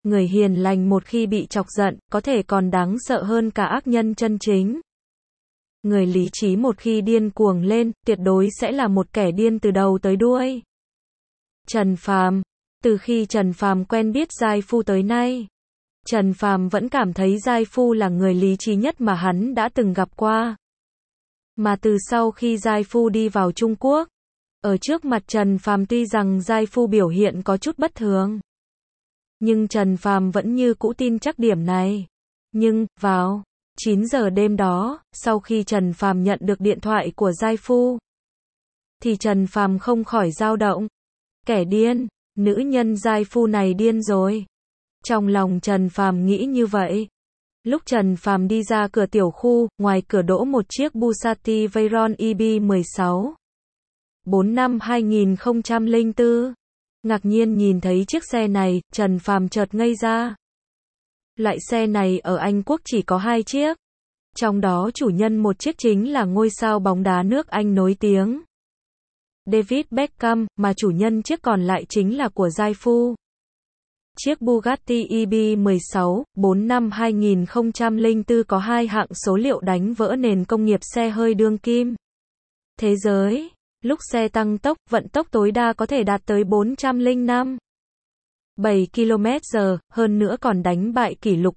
Người hiền lành một khi bị chọc giận, có thể còn đáng sợ hơn cả ác nhân chân chính. Người lý trí một khi điên cuồng lên, tuyệt đối sẽ là một kẻ điên từ đầu tới đuôi. Trần Phàm. Từ khi Trần Phàm quen biết Giai Phu tới nay, Trần Phàm vẫn cảm thấy Giai Phu là người lý trí nhất mà hắn đã từng gặp qua. Mà từ sau khi Giai Phu đi vào Trung Quốc, ở trước mặt Trần Phàm tuy rằng Giai Phu biểu hiện có chút bất thường, nhưng Trần Phàm vẫn như cũ tin chắc điểm này. Nhưng, vào 9 giờ đêm đó, sau khi Trần Phàm nhận được điện thoại của Giai Phu, thì Trần Phàm không khỏi dao động. Kẻ điên, nữ nhân Giai Phu này điên rồi. Trong lòng Trần Phàm nghĩ như vậy. Lúc Trần Phàm đi ra cửa tiểu khu, ngoài cửa đỗ một chiếc Bugatti Veyron EB16. 4 năm 2004. Ngạc nhiên nhìn thấy chiếc xe này, Trần Phàm chợt ngây ra. Loại xe này ở Anh Quốc chỉ có 2 chiếc. Trong đó chủ nhân một chiếc chính là ngôi sao bóng đá nước Anh nổi tiếng David Beckham, mà chủ nhân chiếc còn lại chính là của Giai Phu. Chiếc Bugatti EB16, 4 năm 2004 có 2 hạng số liệu đánh vỡ nền công nghiệp xe hơi đương kim thế giới. Lúc xe tăng tốc, vận tốc tối đa có thể đạt tới 405,7 km/h, hơn nữa còn đánh bại kỷ lục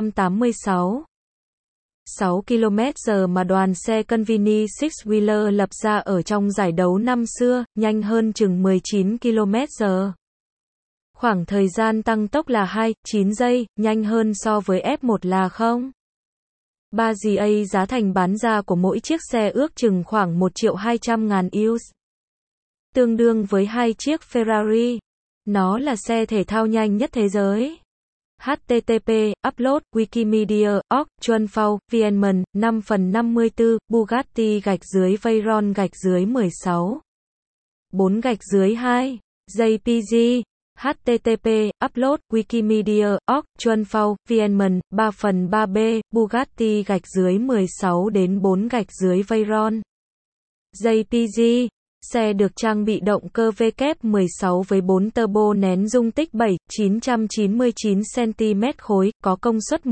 386,6 km/h mà đoàn xe Convini Six-Wheeler lập ra ở trong giải đấu năm xưa, nhanh hơn chừng 19 km/h. Khoảng thời gian tăng tốc là 2,9 giây, nhanh hơn so với F1 là 0,3 GA. Giá thành bán ra của mỗi chiếc xe ước chừng khoảng 1.200.000 euro, tương đương với 2 chiếc Ferrari. Nó là xe thể thao nhanh nhất thế giới. HTTP, upload, Wikimedia, org, Chuanfao, VNMan, 5/54, Bugatti Veyron 16. 4/2, JPG. HTTP, upload, Wikimedia, org, Chuanfao, VNMan, 3/3b, Bugatti 16 đến 4/ Veyron. JPG. Xe được trang bị động cơ W16 với 4 turbo nén dung tích 7,999 cm3, có công suất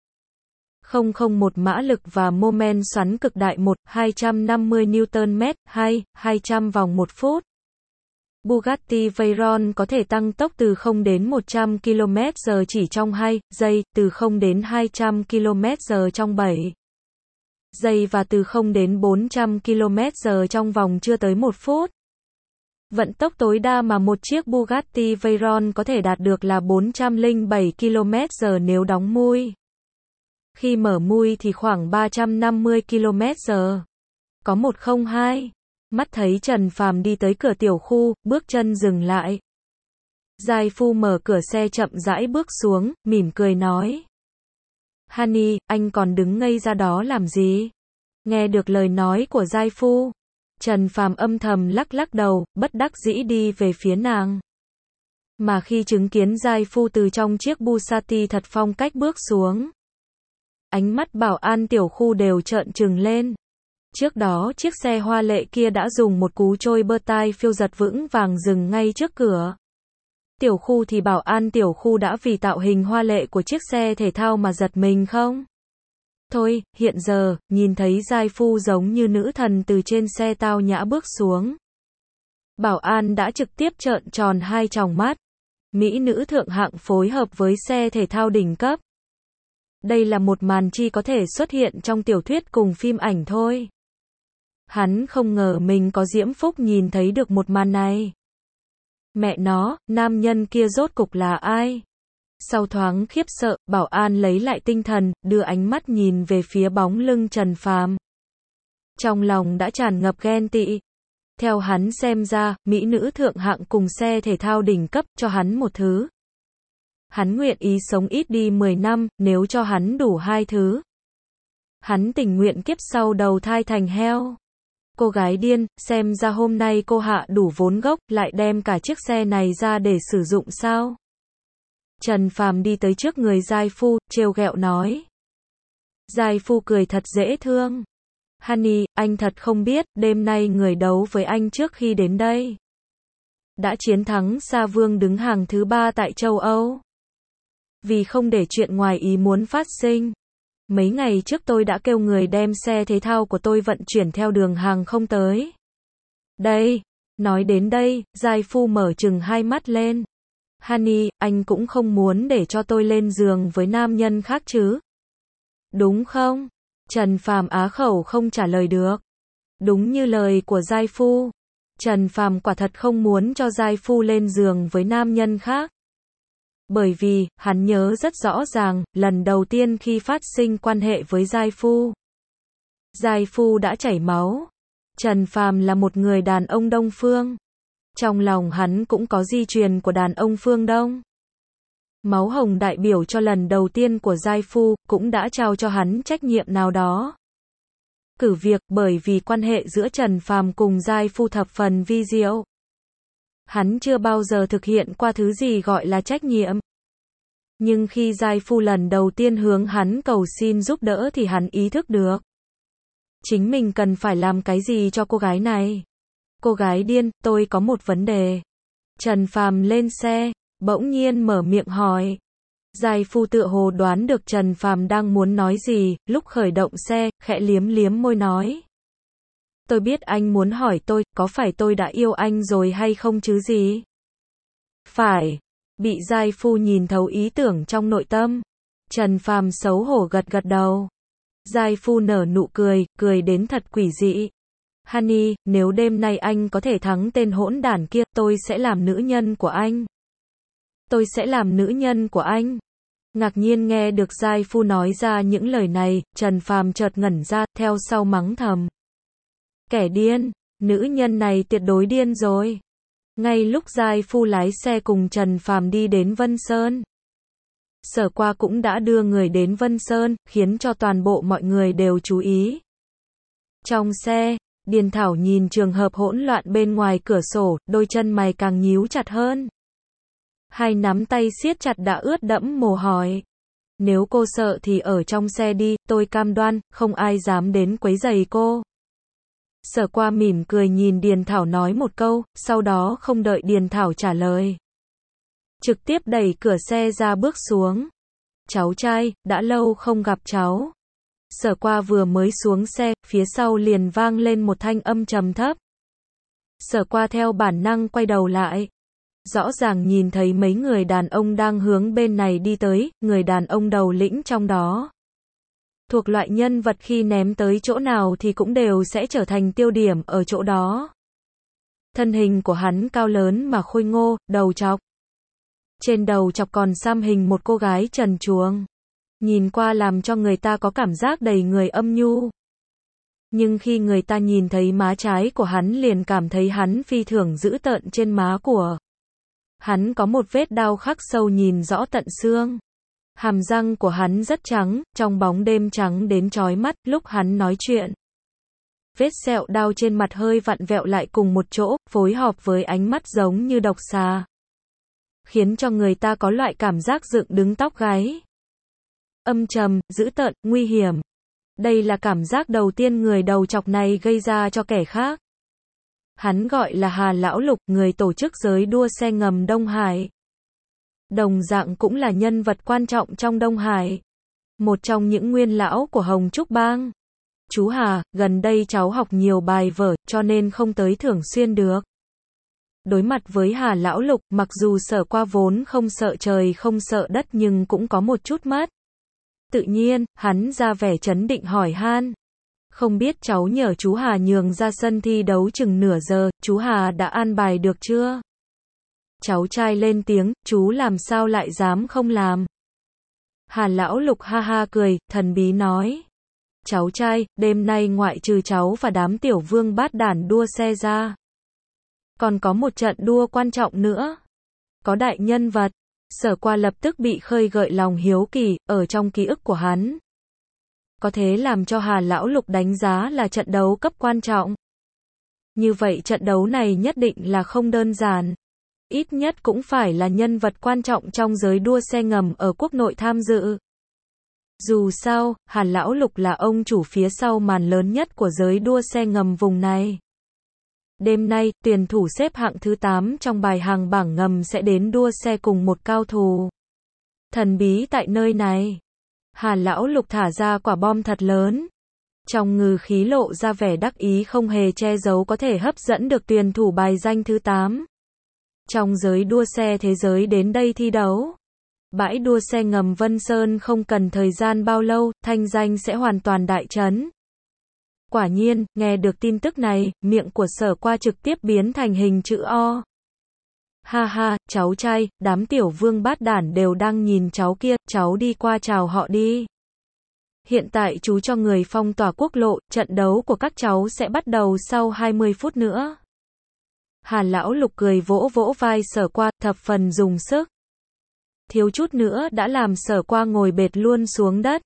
1,001 mã lực và mô men xoắn cực đại 1,250 Nm, 200 vòng một phút. Bugatti Veyron có thể tăng tốc từ 0 đến 100 km/h chỉ trong 2 giây, từ 0 đến 200 km/h trong 7 giây và từ 0 đến 400 km/h trong vòng chưa tới 1 phút. Vận tốc tối đa mà một chiếc Bugatti Veyron có thể đạt được là 407 km/h nếu đóng mui. Khi mở mui thì khoảng 350 km/h. Có 102. Mắt thấy Trần Phàm đi tới cửa tiểu khu, bước chân dừng lại. Giai Phu mở cửa xe chậm rãi bước xuống, mỉm cười nói. Honey, anh còn đứng ngây ra đó làm gì? Nghe được lời nói của Giai Phu, Trần Phàm âm thầm lắc lắc đầu, bất đắc dĩ đi về phía nàng. Mà khi chứng kiến Giai Phu từ trong chiếc Bugatti thật phong cách bước xuống, ánh mắt bảo an tiểu khu đều trợn trừng lên. Trước đó chiếc xe hoa lệ kia đã dùng một cú trôi bơ tai phiêu giật vững vàng dừng ngay trước cửa tiểu khu thì bảo an tiểu khu đã vì tạo hình hoa lệ của chiếc xe thể thao mà giật mình không? Thôi, hiện giờ, nhìn thấy Giai Phu giống như nữ thần từ trên xe tao nhã bước xuống. Bảo an đã trực tiếp trợn tròn hai tròng mắt. Mỹ nữ thượng hạng phối hợp với xe thể thao đỉnh cấp. Đây là một màn chỉ có thể xuất hiện trong tiểu thuyết cùng phim ảnh thôi. Hắn không ngờ mình có diễm phúc nhìn thấy được một màn này. Mẹ nó, nam nhân kia rốt cục là ai? Sau thoáng khiếp sợ, bảo an lấy lại tinh thần, đưa ánh mắt nhìn về phía bóng lưng Trần Phàm. Trong lòng đã tràn ngập ghen tị. Theo hắn xem ra, mỹ nữ thượng hạng cùng xe thể thao đỉnh cấp cho hắn một thứ. Hắn nguyện ý sống ít đi 10 năm, nếu cho hắn đủ hai thứ. Hắn tình nguyện kiếp sau đầu thai thành heo. Cô gái điên, xem ra hôm nay cô hạ đủ vốn gốc, lại đem cả chiếc xe này ra để sử dụng sao? Trần Phàm đi tới trước người Giai Phu, trêu ghẹo nói. Giai Phu cười thật dễ thương. Honey, anh thật không biết, đêm nay người đấu với anh trước khi đến đây đã chiến thắng Sa Vương đứng hàng thứ 3 tại châu Âu. Vì không để chuyện ngoài ý muốn phát sinh. Mấy ngày trước tôi đã kêu người đem xe thể thao của tôi vận chuyển theo đường hàng không tới. Đây, nói đến đây, giai phu mở trừng hai mắt lên. Honey, anh cũng không muốn để cho tôi lên giường với nam nhân khác chứ? Đúng không? Trần Phàm á khẩu không trả lời được. Đúng như lời của giai phu. Trần Phàm quả thật không muốn cho giai phu lên giường với nam nhân khác. Bởi vì, hắn nhớ rất rõ ràng, lần đầu tiên khi phát sinh quan hệ với giai phu đã chảy máu. Trần Phàm là một người đàn ông Đông phương. Trong lòng hắn cũng có di truyền của đàn ông phương Đông. Máu hồng đại biểu cho lần đầu tiên của giai phu, cũng đã trao cho hắn trách nhiệm nào đó. Cử việc, bởi vì quan hệ giữa Trần Phàm cùng giai phu thập phần vi diệu. Hắn chưa bao giờ thực hiện qua thứ gì gọi là trách nhiệm. Nhưng khi giai phu lần đầu tiên hướng hắn cầu xin giúp đỡ thì hắn ý thức được. Chính mình cần phải làm cái gì cho cô gái này. Cô gái điên, tôi có một vấn đề. Trần Phàm lên xe, bỗng nhiên mở miệng hỏi. Giai phu tựa hồ đoán được Trần Phàm đang muốn nói gì, lúc khởi động xe, khẽ liếm liếm môi nói. Tôi biết anh muốn hỏi tôi, có phải tôi đã yêu anh rồi hay không chứ gì? Phải. Bị giai phu nhìn thấu ý tưởng trong nội tâm. Trần Phàm xấu hổ gật gật đầu. Giai phu nở nụ cười, cười đến thật quỷ dị. Honey, nếu đêm nay anh có thể thắng tên hỗn đản kia, tôi sẽ làm nữ nhân của anh. Tôi sẽ làm nữ nhân của anh. Ngạc nhiên nghe được giai phu nói ra những lời này, Trần Phàm chợt ngẩn ra, theo sau mắng thầm. Kẻ điên, nữ nhân này tuyệt đối điên rồi. Ngay lúc giai phu lái xe cùng Trần Phàm đi đến Vân Sơn. Sở Qua cũng đã đưa người đến Vân Sơn, khiến cho toàn bộ mọi người đều chú ý. Trong xe, Điền Thảo nhìn trường hợp hỗn loạn bên ngoài cửa sổ, đôi chân mày càng nhíu chặt hơn. Hai nắm tay siết chặt đã ướt đẫm mồ hôi. Nếu cô sợ thì ở trong xe đi, tôi cam đoan, không ai dám đến quấy rầy cô. Sở Qua mỉm cười nhìn Điền Thảo nói một câu, sau đó không đợi Điền Thảo trả lời. Trực tiếp đẩy cửa xe ra bước xuống. Cháu trai, đã lâu không gặp cháu. Sở Qua vừa mới xuống xe, phía sau liền vang lên một thanh âm trầm thấp. Sở Qua theo bản năng quay đầu lại. Rõ ràng nhìn thấy mấy người đàn ông đang hướng bên này đi tới, người đàn ông đầu lĩnh trong đó. Thuộc loại nhân vật khi ném tới chỗ nào thì cũng đều sẽ trở thành tiêu điểm ở chỗ đó. Thân hình của hắn cao lớn mà khôi ngô, đầu trọc. Trên đầu chọc còn xăm hình một cô gái trần truồng. Nhìn qua làm cho người ta có cảm giác đầy người âm nhu. Nhưng khi người ta nhìn thấy má trái của hắn liền cảm thấy hắn phi thường dữ tợn trên má của. Hắn có một vết đao khắc sâu nhìn rõ tận xương. Hàm răng của hắn rất trắng, trong bóng đêm trắng đến chói mắt, lúc hắn nói chuyện. Vết sẹo đao trên mặt hơi vặn vẹo lại cùng một chỗ, phối hợp với ánh mắt giống như độc xà. Khiến cho người ta có loại cảm giác dựng đứng tóc gáy. Âm trầm, dữ tợn, nguy hiểm. Đây là cảm giác đầu tiên người đầu chọc này gây ra cho kẻ khác. Hắn gọi là Hà Lão Lục, người tổ chức giới đua xe ngầm Đông Hải. Đồng dạng cũng là nhân vật quan trọng trong Đông Hải. Một trong những nguyên lão của Hồng Trúc Bang. Chú Hà, gần đây cháu học nhiều bài vở, cho nên không tới thường xuyên được. Đối mặt với Hà Lão Lục, mặc dù Sở Qua vốn không sợ trời không sợ đất nhưng cũng có một chút mất. Tự nhiên, hắn ra vẻ trấn định hỏi han. Không biết cháu nhờ chú Hà nhường ra sân thi đấu chừng nửa giờ, chú Hà đã an bài được chưa? Cháu trai lên tiếng, chú làm sao lại dám không làm? Hà Lão Lục ha ha cười, thần bí nói. Cháu trai, đêm nay ngoại trừ cháu và đám tiểu vương bát đản đua xe ra. Còn có một trận đua quan trọng nữa. Có đại nhân vật. Sở Qua lập tức bị khơi gợi lòng hiếu kỳ, ở trong ký ức của hắn. Có thế làm cho Hà Lão Lục đánh giá là trận đấu cấp quan trọng. Như vậy trận đấu này nhất định là không đơn giản. Ít nhất cũng phải là nhân vật quan trọng trong giới đua xe ngầm ở quốc nội tham dự. Dù sao, Hà Lão Lục là ông chủ phía sau màn lớn nhất của giới đua xe ngầm vùng này. Đêm nay, tuyển thủ xếp hạng thứ 8 trong bài hàng bảng ngầm sẽ đến đua xe cùng một cao thủ. Thần bí tại nơi này. Hà Lão Lục thả ra quả bom thật lớn. Trong ngữ khí lộ ra vẻ đắc ý không hề che giấu có thể hấp dẫn được tuyển thủ bài danh thứ 8. Trong giới đua xe thế giới đến đây thi đấu. Bãi đua xe ngầm Vân Sơn không cần thời gian bao lâu, thanh danh sẽ hoàn toàn đại chấn. Quả nhiên, nghe được tin tức này, miệng của Sở Qua trực tiếp biến thành hình chữ O. Ha ha, cháu trai, đám tiểu vương bát đản đều đang nhìn cháu kia, cháu đi qua chào họ đi. Hiện tại chú cho người phong tỏa quốc lộ, trận đấu của các cháu sẽ bắt đầu sau 20 phút nữa. Hà Lão Lục cười vỗ vỗ vai Sở Qua, thập phần dùng sức. Thiếu chút nữa đã làm Sở Qua ngồi bệt luôn xuống đất.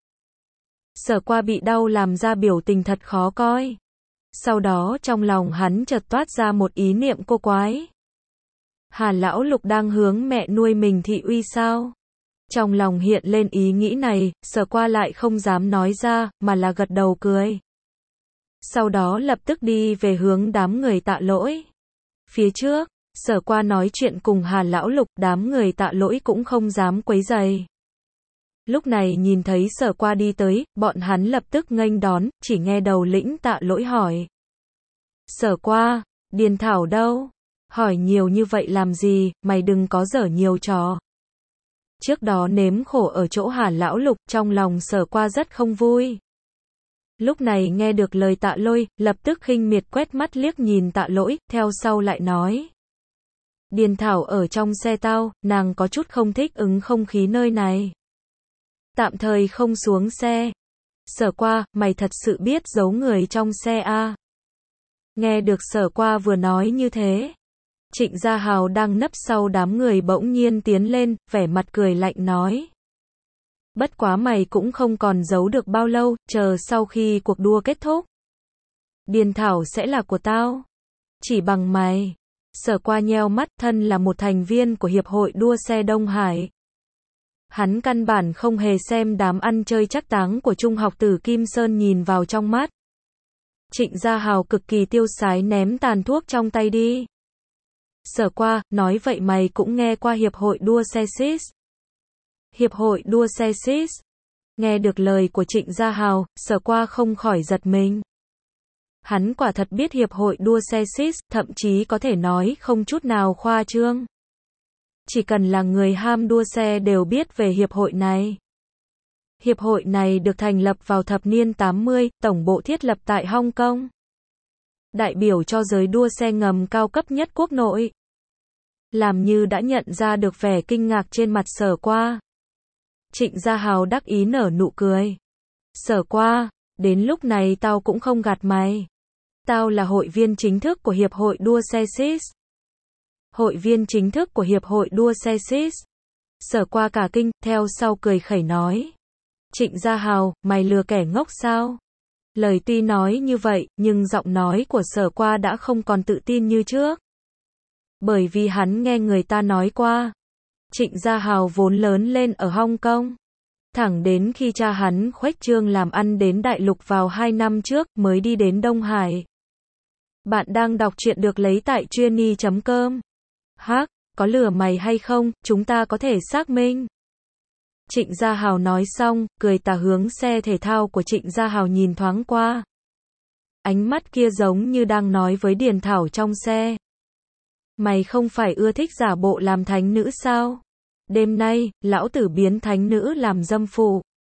Sở Qua bị đau làm ra biểu tình thật khó coi. Sau đó trong lòng hắn chợt toát ra một ý niệm cô quái. Hà Lão Lục đang hướng mẹ nuôi mình thị uy sao? Trong lòng hiện lên ý nghĩ này, Sở Qua lại không dám nói ra, mà là gật đầu cười. Sau đó lập tức đi về hướng đám người Tạ Lỗi. Phía trước, Sở Qua nói chuyện cùng Hà Lão Lục, đám người Tạ Lỗi cũng không dám quấy rầy. Lúc này nhìn thấy Sở Qua đi tới, bọn hắn lập tức nghênh đón, chỉ nghe đầu lĩnh Tạ Lỗi hỏi. Sở Qua, Điền Thảo đâu? Hỏi nhiều như vậy làm gì, mày đừng có giở nhiều trò. Trước đó nếm khổ ở chỗ Hà Lão Lục, trong lòng Sở Qua rất không vui. Lúc này nghe được lời Tạ Lôi, lập tức khinh miệt quét mắt liếc nhìn Tạ Lỗi, theo sau lại nói. Điền Thảo ở trong xe tao, nàng có chút không thích ứng không khí nơi này. Tạm thời không xuống xe. Sở Qua, mày thật sự biết giấu người trong xe à? Nghe được Sở Qua vừa nói như thế. Trịnh Gia Hào đang nấp sau đám người bỗng nhiên tiến lên, vẻ mặt cười lạnh nói. Bất quá mày cũng không còn giấu được bao lâu, chờ sau khi cuộc đua kết thúc. Điền Thảo sẽ là của tao. Chỉ bằng mày. Sở Qua nheo mắt, thân là một thành viên của Hiệp hội đua xe Đông Hải. Hắn căn bản không hề xem đám ăn chơi trác táng của trung học tử Kim Sơn nhìn vào trong mắt. Trịnh Gia Hào cực kỳ tiêu sái ném tàn thuốc trong tay đi. Sở Qua, nói vậy mày cũng nghe qua Hiệp hội đua xe SIS. Hiệp hội đua xe SIS. Nghe được lời của Trịnh Gia Hào, Sở Qua không khỏi giật mình. Hắn quả thật biết Hiệp hội đua xe SIS, thậm chí có thể nói không chút nào khoa trương. Chỉ cần là người ham đua xe đều biết về hiệp hội này. Hiệp hội này được thành lập vào thập niên 80, tổng bộ thiết lập tại Hong Kong. Đại biểu cho giới đua xe ngầm cao cấp nhất quốc nội. Làm như đã nhận ra được vẻ kinh ngạc trên mặt Sở Qua. Trịnh Gia Hào đắc ý nở nụ cười. Sở Qua, đến lúc này tao cũng không gạt mày. Tao là hội viên chính thức của Hiệp hội đua xe SIS. Hội viên chính thức của Hiệp hội đua xe SIS. Sở Qua cả kinh, theo sau cười khẩy nói. Trịnh Gia Hào, mày lừa kẻ ngốc sao? Lời tuy nói như vậy, nhưng giọng nói của Sở Qua đã không còn tự tin như trước. Bởi vì hắn nghe người ta nói qua. Trịnh Gia Hào vốn lớn lên ở Hong Kong. Thẳng đến khi cha hắn khuếch trương làm ăn đến đại lục vào 2 năm trước mới đi đến Đông Hải. Bạn đang đọc truyện được lấy tại truyenee.com. Hắc, có lừa mày hay không, chúng ta có thể xác minh. Trịnh Gia Hào nói xong, cười tà hướng xe thể thao của Trịnh Gia Hào nhìn thoáng qua. Ánh mắt kia giống như đang nói với Điền Thảo trong xe. Mày không phải ưa thích giả bộ làm thánh nữ sao? Đêm nay, lão tử biến thánh nữ làm dâm phụ.